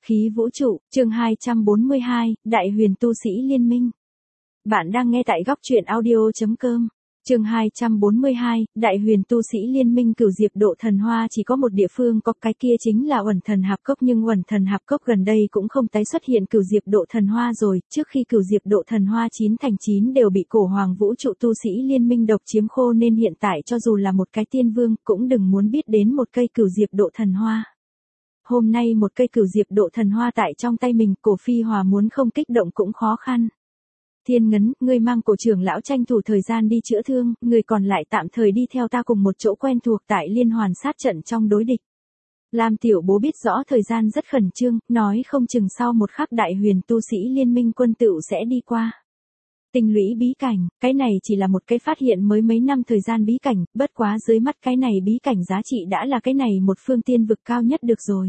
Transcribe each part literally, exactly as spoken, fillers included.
Khí vũ trụ, chương hai trăm bốn mươi hai, Đại huyền tu sĩ liên minh. Bạn đang nghe tại góc truyện audio.com. Chương hai trăm bốn mươi hai, Đại huyền tu sĩ liên minh Cửu Diệp Độ Thần Hoa chỉ có một địa phương có, cái kia chính là Uẩn Thần Hạp Cốc, nhưng Uẩn Thần Hạp Cốc gần đây cũng không tái xuất hiện Cửu Diệp Độ Thần Hoa rồi, trước khi Cửu Diệp Độ Thần Hoa chín thành chín đều bị cổ hoàng vũ trụ tu sĩ liên minh độc chiếm khô, nên hiện tại cho dù là một cái tiên vương cũng đừng muốn biết đến một cây Cửu Diệp Độ Thần Hoa. Hôm nay một cây Cửu Diệp Độ Thần Hoa tại trong tay mình, Cổ Phi Hòa muốn không kích động cũng khó khăn. Thiên Ngấn, ngươi mang Cổ trưởng lão tranh thủ thời gian đi chữa thương, người còn lại tạm thời đi theo ta cùng một chỗ quen thuộc tại liên hoàn sát trận trong đối địch. Lam tiểu bố biết rõ thời gian rất khẩn trương, nói không chừng sau một khắc Đại huyền tu sĩ liên minh quân tựu sẽ đi qua. Tinh lũy bí cảnh, cái này chỉ là một cái phát hiện mới mấy năm thời gian bí cảnh, bất quá dưới mắt cái này bí cảnh giá trị đã là cái này một phương tiên vực cao nhất được rồi.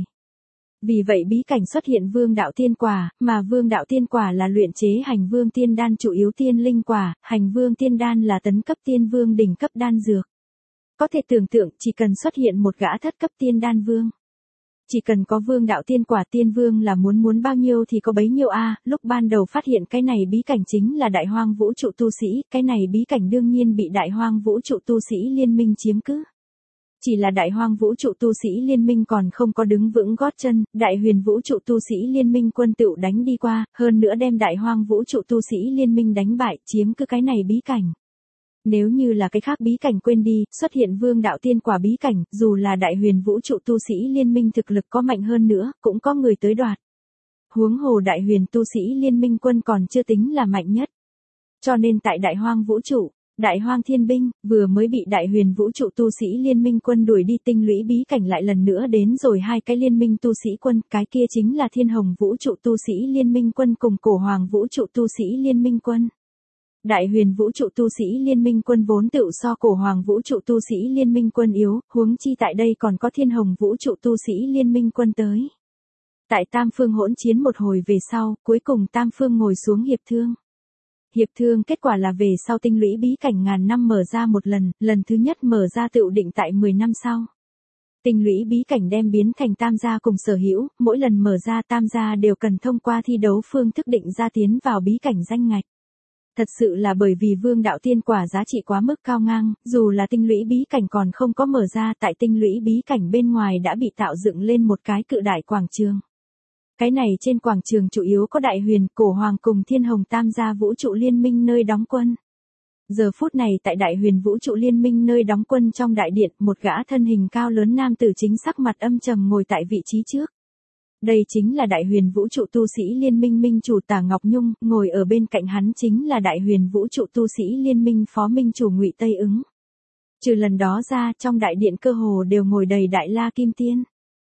Vì vậy bí cảnh xuất hiện vương đạo tiên quả, mà vương đạo tiên quả là luyện chế hành vương tiên đan chủ yếu tiên linh quả, hành vương tiên đan là tấn cấp tiên vương đỉnh cấp đan dược. Có thể tưởng tượng chỉ cần xuất hiện một gã thất cấp tiên đan vương. Chỉ cần có vương đạo tiên quả, tiên vương là muốn muốn bao nhiêu thì có bấy nhiêu a. Lúc ban đầu phát hiện cái này bí cảnh chính là đại hoang vũ trụ tu sĩ, cái này bí cảnh đương nhiên bị đại hoang vũ trụ tu sĩ liên minh chiếm cứ. Chỉ là đại hoang vũ trụ tu sĩ liên minh còn không có đứng vững gót chân, đại huyền vũ trụ tu sĩ liên minh quân tựu đánh đi qua, hơn nữa đem đại hoang vũ trụ tu sĩ liên minh đánh bại, chiếm cứ cái này bí cảnh. Nếu như là cái khác bí cảnh quên đi, xuất hiện vương đạo tiên quả bí cảnh, dù là đại huyền vũ trụ tu sĩ liên minh thực lực có mạnh hơn nữa, cũng có người tới đoạt. Huống hồ đại huyền tu sĩ liên minh quân còn chưa tính là mạnh nhất. Cho nên tại đại hoang vũ trụ, đại hoang thiên binh, vừa mới bị đại huyền vũ trụ tu sĩ liên minh quân đuổi đi, tinh lũy bí cảnh lại lần nữa đến rồi hai cái liên minh tu sĩ quân, cái kia chính là thiên hồng vũ trụ tu sĩ liên minh quân cùng cổ hoàng vũ trụ tu sĩ liên minh quân. Đại huyền vũ trụ tu sĩ liên minh quân vốn tựu so cổ hoàng vũ trụ tu sĩ liên minh quân yếu, huống chi tại đây còn có thiên hồng vũ trụ tu sĩ liên minh quân tới. Tại tam phương hỗn chiến một hồi về sau, cuối cùng tam phương ngồi xuống hiệp thương. Hiệp thương kết quả là về sau tinh lũy bí cảnh ngàn năm mở ra một lần, lần thứ nhất mở ra tựu định tại mười năm sau. Tinh lũy bí cảnh đem biến thành tam gia cùng sở hữu, mỗi lần mở ra tam gia đều cần thông qua thi đấu phương thức định ra tiến vào bí cảnh danh ngạch. Thật sự là bởi vì vương đạo tiên quả giá trị quá mức cao ngang, dù là tinh lũy bí cảnh còn không có mở ra, tại tinh lũy bí cảnh bên ngoài đã bị tạo dựng lên một cái cự đại quảng trường. Cái này trên quảng trường chủ yếu có đại huyền, cổ hoàng cùng thiên hồng tam gia vũ trụ liên minh nơi đóng quân. Giờ phút này tại đại huyền vũ trụ liên minh nơi đóng quân trong đại điện, một gã thân hình cao lớn nam tử chính sắc mặt âm trầm ngồi tại vị trí trước. Đây chính là đại huyền vũ trụ tu sĩ liên minh minh chủ Tả Ngọc Nhung, ngồi ở bên cạnh hắn chính là đại huyền vũ trụ tu sĩ liên minh phó minh chủ Ngụy Tây Ứng. Trừ lần đó ra, trong đại điện cơ hồ đều ngồi đầy đại la kim tiên.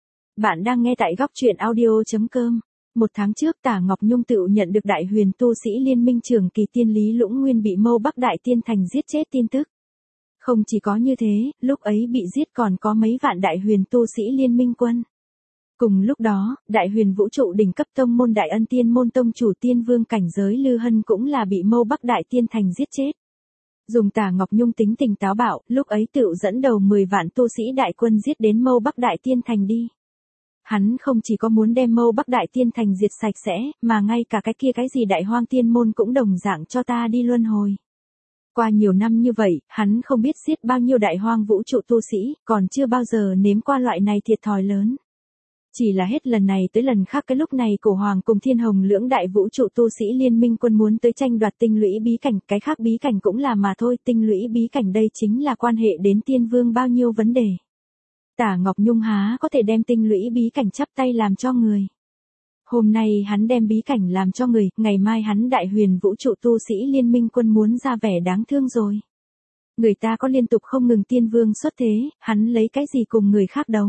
Bạn đang nghe tại góc truyện audio.com. Một tháng trước Tả Ngọc Nhung tự nhận được đại huyền tu sĩ liên minh trưởng kỳ tiên Lý Lũng Nguyên bị Mâu Bắc Đại Tiên Thành giết chết tin tức. Không chỉ có như thế, lúc ấy bị giết còn có mấy vạn đại huyền tu sĩ liên minh quân. Cùng lúc đó, đại huyền vũ trụ đỉnh cấp tông môn Đại Ân Tiên môn tông chủ tiên vương cảnh giới Lư Hân cũng là bị Mâu Bắc Đại Tiên Thành giết chết. Dùng Tả Ngọc Nhung tính tình táo bạo, lúc ấy tự dẫn đầu mười vạn tu sĩ đại quân giết đến Mâu Bắc Đại Tiên Thành đi. Hắn không chỉ có muốn đem Mâu Bắc Đại Tiên Thành diệt sạch sẽ, mà ngay cả cái kia cái gì đại hoang tiên môn cũng đồng dạng cho ta đi luân hồi. Qua nhiều năm như vậy, hắn không biết giết bao nhiêu đại hoang vũ trụ tu sĩ, còn chưa bao giờ nếm qua loại này thiệt thòi lớn. Chỉ là hết lần này tới lần khác, cái lúc này cổ hoàng cùng thiên hồng lưỡng đại vũ trụ tu sĩ liên minh quân muốn tới tranh đoạt tinh lũy bí cảnh, cái khác bí cảnh cũng là mà thôi, tinh lũy bí cảnh đây chính là quan hệ đến tiên vương bao nhiêu vấn đề. Tả Ngọc Nhung há có thể đem tinh lũy bí cảnh chắp tay làm cho người. Hôm nay hắn đem bí cảnh làm cho người, ngày mai hắn đại huyền vũ trụ tu sĩ liên minh quân muốn ra vẻ đáng thương rồi. Người ta có liên tục không ngừng tiên vương xuất thế, hắn lấy cái gì cùng người khác đấu.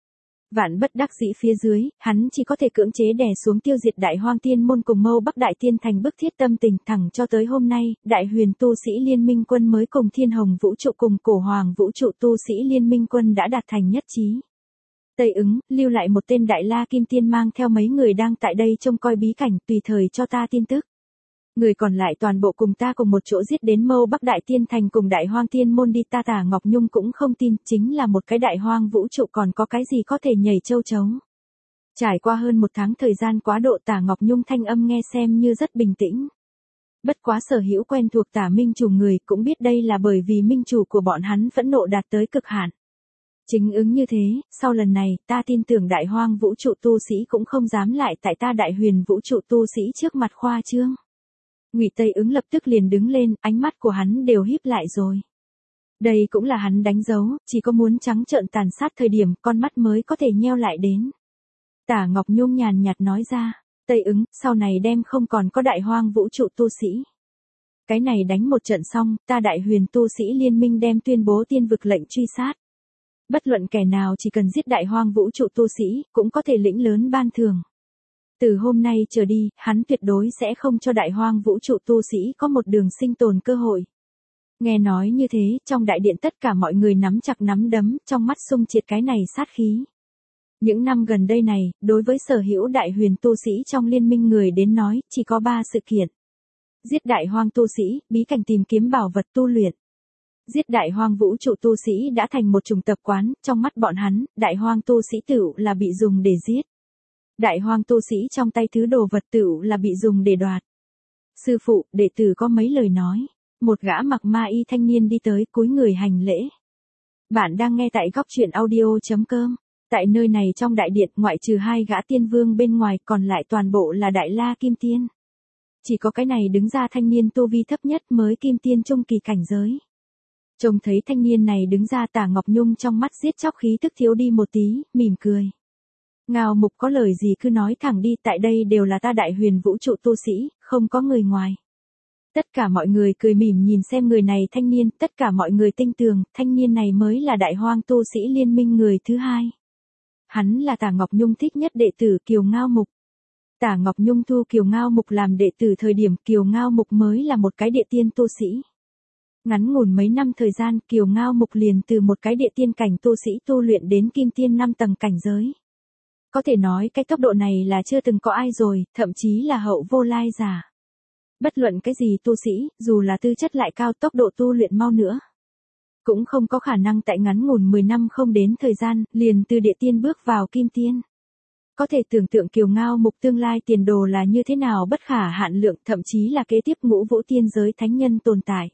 Vạn bất đắc dĩ phía dưới, hắn chỉ có thể cưỡng chế đè xuống tiêu diệt đại hoang tiên môn cùng Mâu Bắc Đại Tiên Thành bức thiết tâm tình, thẳng cho tới hôm nay, đại huyền tu sĩ liên minh quân mới cùng thiên hồng vũ trụ cùng cổ hoàng vũ trụ tu sĩ liên minh quân đã đạt thành nhất trí. Tây Ứng, lưu lại một tên đại la kim tiên mang theo mấy người đang tại đây trông coi bí cảnh, tùy thời cho ta tin tức. Người còn lại toàn bộ cùng ta cùng một chỗ giết đến Mâu Bắc Đại Tiên Thành cùng đại hoang tiên môn đi. Ta Tả Ngọc Nhung cũng không tin, chính là một cái đại hoang vũ trụ còn có cái gì có thể nhảy châu chấu. Trải qua hơn một tháng thời gian quá độ, Tả Ngọc Nhung thanh âm nghe xem như rất bình tĩnh. Bất quá sở hữu quen thuộc Tả Minh Chủ người cũng biết đây là bởi vì minh chủ của bọn hắn phẫn nộ đạt tới cực hạn. Chính ứng như thế, sau lần này, ta tin tưởng đại hoang vũ trụ tu sĩ cũng không dám lại tại ta đại huyền vũ trụ tu sĩ trước mặt khoa trương. Ngụy Tây Ứng lập tức liền đứng lên, ánh mắt của hắn đều híp lại rồi. Đây cũng là hắn đánh dấu, chỉ có muốn trắng trợn tàn sát thời điểm con mắt mới có thể nheo lại đến. Tả Ngọc Nhung nhàn nhạt nói ra, Tây Ứng, sau này đem không còn có đại hoang vũ trụ tu sĩ. Cái này đánh một trận xong, ta đại huyền tu sĩ liên minh đem tuyên bố tiên vực lệnh truy sát. Bất luận kẻ nào chỉ cần giết đại hoang vũ trụ tu sĩ, cũng có thể lĩnh lớn ban thưởng. Từ hôm nay trở đi, hắn tuyệt đối sẽ không cho đại hoang vũ trụ tu sĩ có một đường sinh tồn cơ hội. Nghe nói như thế, trong đại điện tất cả mọi người nắm chặt nắm đấm, trong mắt sung triệt cái này sát khí. Những năm gần đây này, đối với sở hữu đại huyền tu sĩ trong liên minh người đến nói, chỉ có ba sự kiện. Giết đại hoang tu sĩ, bí cảnh tìm kiếm bảo vật tu luyện. Giết đại hoang vũ trụ tu sĩ đã thành một chủng tập quán, trong mắt bọn hắn, đại hoang tu sĩ tựu là bị dùng để giết. Đại hoang tu sĩ trong tay thứ đồ vật tựu là bị dùng để đoạt. Sư phụ, đệ tử có mấy lời nói. Một gã mặc ma y thanh niên đi tới cúi người hành lễ. Bạn đang nghe tại góc truyện audio chấm com. Tại nơi này trong đại điện ngoại trừ hai gã tiên vương bên ngoài còn lại toàn bộ là đại la kim tiên. Chỉ có cái này đứng ra thanh niên tu vi thấp nhất mới kim tiên trung kỳ cảnh giới. Trông thấy thanh niên này đứng ra, Tả Ngọc Nhung trong mắt giết chóc khí tức thiếu đi một tí, mỉm cười. Ngao Mục có lời gì cứ nói thẳng đi, tại đây đều là ta đại huyền vũ trụ tu sĩ, không có người ngoài. Tất cả mọi người cười mỉm nhìn xem người này thanh niên, tất cả mọi người tin tưởng, thanh niên này mới là đại hoang tu sĩ liên minh người thứ hai. Hắn là Tả Ngọc Nhung thích nhất đệ tử Kiều Ngao Mục. Tả Ngọc Nhung thu Kiều Ngao Mục làm đệ tử thời điểm Kiều Ngao Mục mới là một cái địa tiên tu sĩ. Ngắn ngủn mấy năm thời gian, Kiều Ngao Mục liền từ một cái địa tiên cảnh tu sĩ tu luyện đến kim tiên năm tầng cảnh giới. Có thể nói cái tốc độ này là chưa từng có ai rồi, thậm chí là hậu vô lai giả. Bất luận cái gì tu sĩ, dù là tư chất lại cao, tốc độ tu luyện mau nữa, cũng không có khả năng tại ngắn ngủn mười năm không đến thời gian, liền từ địa tiên bước vào kim tiên. Có thể tưởng tượng Kiều Ngao Mục tương lai tiền đồ là như thế nào bất khả hạn lượng, thậm chí là kế tiếp ngũ vũ tiên giới thánh nhân tồn tại.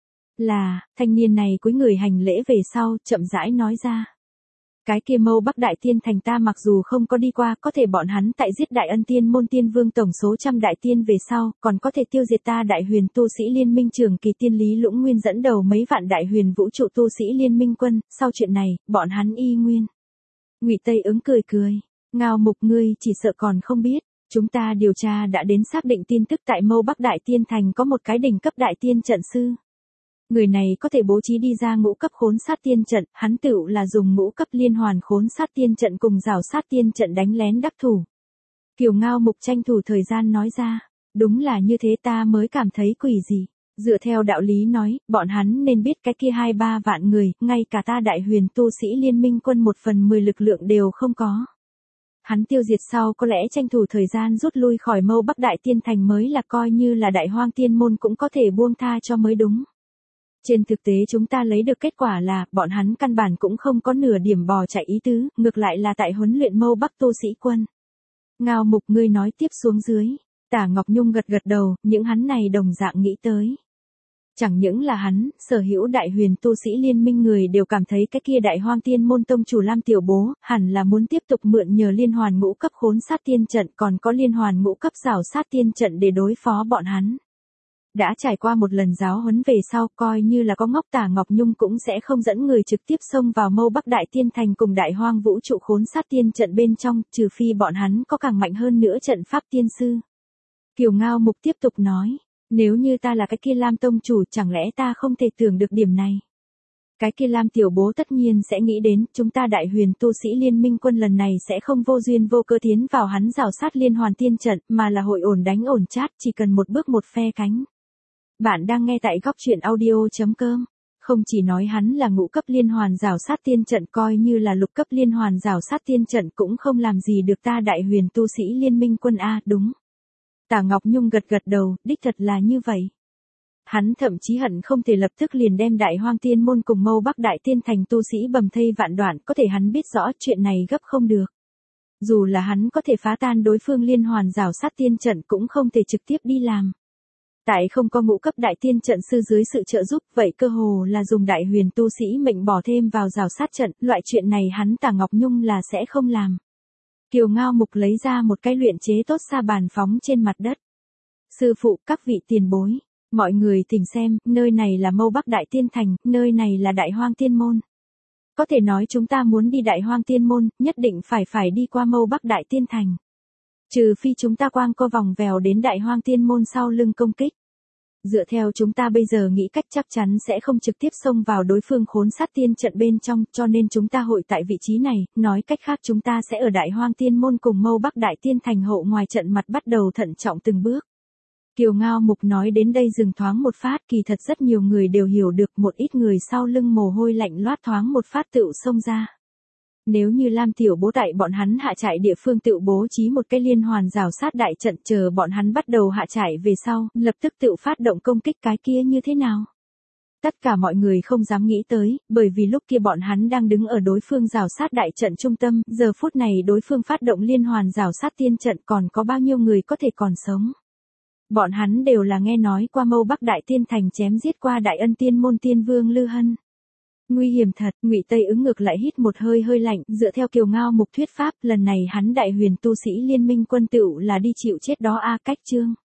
Là, thanh niên này cúi người hành lễ về sau, chậm rãi nói ra. Cái kia Mâu Bắc Đại Tiên thành ta mặc dù không có đi qua, có thể bọn hắn tại giết đại ân tiên môn tiên vương tổng số trăm đại tiên về sau, còn có thể tiêu diệt ta đại huyền tu sĩ liên minh trưởng kỳ tiên Lý Lũng Nguyên dẫn đầu mấy vạn đại huyền vũ trụ tu sĩ liên minh quân, sau chuyện này, bọn hắn y nguyên. Ngụy Tây Ứng cười cười, Ngao Mục ngươi chỉ sợ còn không biết, chúng ta điều tra đã đến xác định tin tức tại Mâu Bắc Đại Tiên thành có một cái đỉnh cấp đại tiên trận sư. Người này có thể bố trí đi ra ngũ cấp khốn sát tiên trận, hắn tựu là dùng ngũ cấp liên hoàn khốn sát tiên trận cùng rào sát tiên trận đánh lén đắc thủ. Kiều Ngao Mục tranh thủ thời gian nói ra, đúng là như thế ta mới cảm thấy quỷ gì. Dựa theo đạo lý nói, bọn hắn nên biết cái kia hai ba vạn người, ngay cả ta đại huyền tu sĩ liên minh quân một phần mười lực lượng đều không có. Hắn tiêu diệt sau có lẽ tranh thủ thời gian rút lui khỏi Mâu Bắc Đại Tiên thành mới là coi như là đại hoang tiên môn cũng có thể buông tha cho mới đúng. Trên thực tế chúng ta lấy được kết quả là, bọn hắn căn bản cũng không có nửa điểm bò chạy ý tứ, ngược lại là tại huấn luyện Mâu Bắc tu sĩ quân. Ngao Mục ngươi nói tiếp xuống dưới. Tả Ngọc Nhung gật gật đầu, những hắn này đồng dạng nghĩ tới. Chẳng những là hắn, sở hữu đại huyền tu sĩ liên minh người đều cảm thấy cái kia đại hoang tiên môn tông chủ Lam Tiểu Bố, hẳn là muốn tiếp tục mượn nhờ liên hoàn ngũ cấp khốn sát tiên trận còn có liên hoàn ngũ cấp rào sát tiên trận để đối phó bọn hắn. Đã trải qua một lần giáo huấn về sau, coi như là có ngốc Tả Ngọc Nhung cũng sẽ không dẫn người trực tiếp xông vào Mâu Bắc Đại Tiên thành cùng đại hoang vũ trụ khốn sát tiên trận bên trong, trừ phi bọn hắn có càng mạnh hơn nữa trận pháp tiên sư. Kiều Ngao Mục tiếp tục nói, nếu như ta là cái kia Lam tông chủ chẳng lẽ ta không thể tưởng được điểm này. Cái kia Lam Tiểu Bố tất nhiên sẽ nghĩ đến, chúng ta đại huyền tu sĩ liên minh quân lần này sẽ không vô duyên vô cớ tiến vào hắn rào sát liên hoàn tiên trận, mà là hội ổn đánh ổn chát, chỉ cần một bước một phe cánh. Bạn đang nghe tại góc truyện audio chấm com. Không chỉ nói hắn là ngũ cấp liên hoàn rào sát tiên trận, coi như là lục cấp liên hoàn rào sát tiên trận cũng không làm gì được ta đại huyền tu sĩ liên minh quân a, đúng. Tả Ngọc Nhung gật gật đầu, đích thật là như vậy. Hắn thậm chí hận không thể lập tức liền đem đại hoang tiên môn cùng Mâu Bắc Đại Tiên thành tu sĩ bầm thây vạn đoạn, có thể hắn biết rõ chuyện này gấp không được. Dù là hắn có thể phá tan đối phương liên hoàn rào sát tiên trận cũng không thể trực tiếp đi làm. Tại không có ngũ cấp đại tiên trận sư dưới sự trợ giúp, vậy cơ hồ là dùng đại huyền tu sĩ mệnh bỏ thêm vào rào sát trận, loại chuyện này hắn Tả Ngọc Nhung là sẽ không làm. Kiều Ngao Mục lấy ra một cái luyện chế tốt sa bàn phóng trên mặt đất. Sư phụ, các vị tiền bối, mọi người tỉnh xem, nơi này là Mâu Bắc Đại Tiên Thành, nơi này là Đại Hoang Tiên Môn. Có thể nói chúng ta muốn đi Đại Hoang Tiên Môn, nhất định phải phải đi qua Mâu Bắc Đại Tiên Thành. Trừ phi chúng ta quang co vòng vèo đến Đại Hoang Tiên Môn sau lưng công kích. Dựa theo chúng ta bây giờ nghĩ cách chắc chắn sẽ không trực tiếp xông vào đối phương khốn sát tiên trận bên trong, cho nên chúng ta hội tại vị trí này, nói cách khác chúng ta sẽ ở Đại Hoang Tiên Môn cùng Mâu Bắc Đại Tiên Thành hậu ngoài trận mặt bắt đầu thận trọng từng bước. Kiều Ngao Mục nói đến đây dừng thoáng một phát, kỳ thật rất nhiều người đều hiểu được, một ít người sau lưng mồ hôi lạnh loát thoáng một phát tựu xông ra. Nếu như Lam Tiểu Bố tại bọn hắn hạ trại địa phương tựu bố trí một cái liên hoàn rào sát đại trận, chờ bọn hắn bắt đầu hạ trại về sau, lập tức tựu phát động công kích cái kia như thế nào? Tất cả mọi người không dám nghĩ tới, bởi vì lúc kia bọn hắn đang đứng ở đối phương rào sát đại trận trung tâm, giờ phút này đối phương phát động liên hoàn rào sát tiên trận, còn có bao nhiêu người có thể còn sống? Bọn hắn đều là nghe nói qua Mâu Bắc Đại Tiên Thành chém giết qua Đại Ân Tiên Môn Tiên Vương Lư Hân. Nguy hiểm thật, Ngụy Tây ứng ngược lại hít một hơi hơi lạnh, dựa theo Kiều Ngao Mục thuyết pháp, lần này hắn Đại Huyền tu sĩ liên minh quân tựu là đi chịu chết đó a. Cách chương.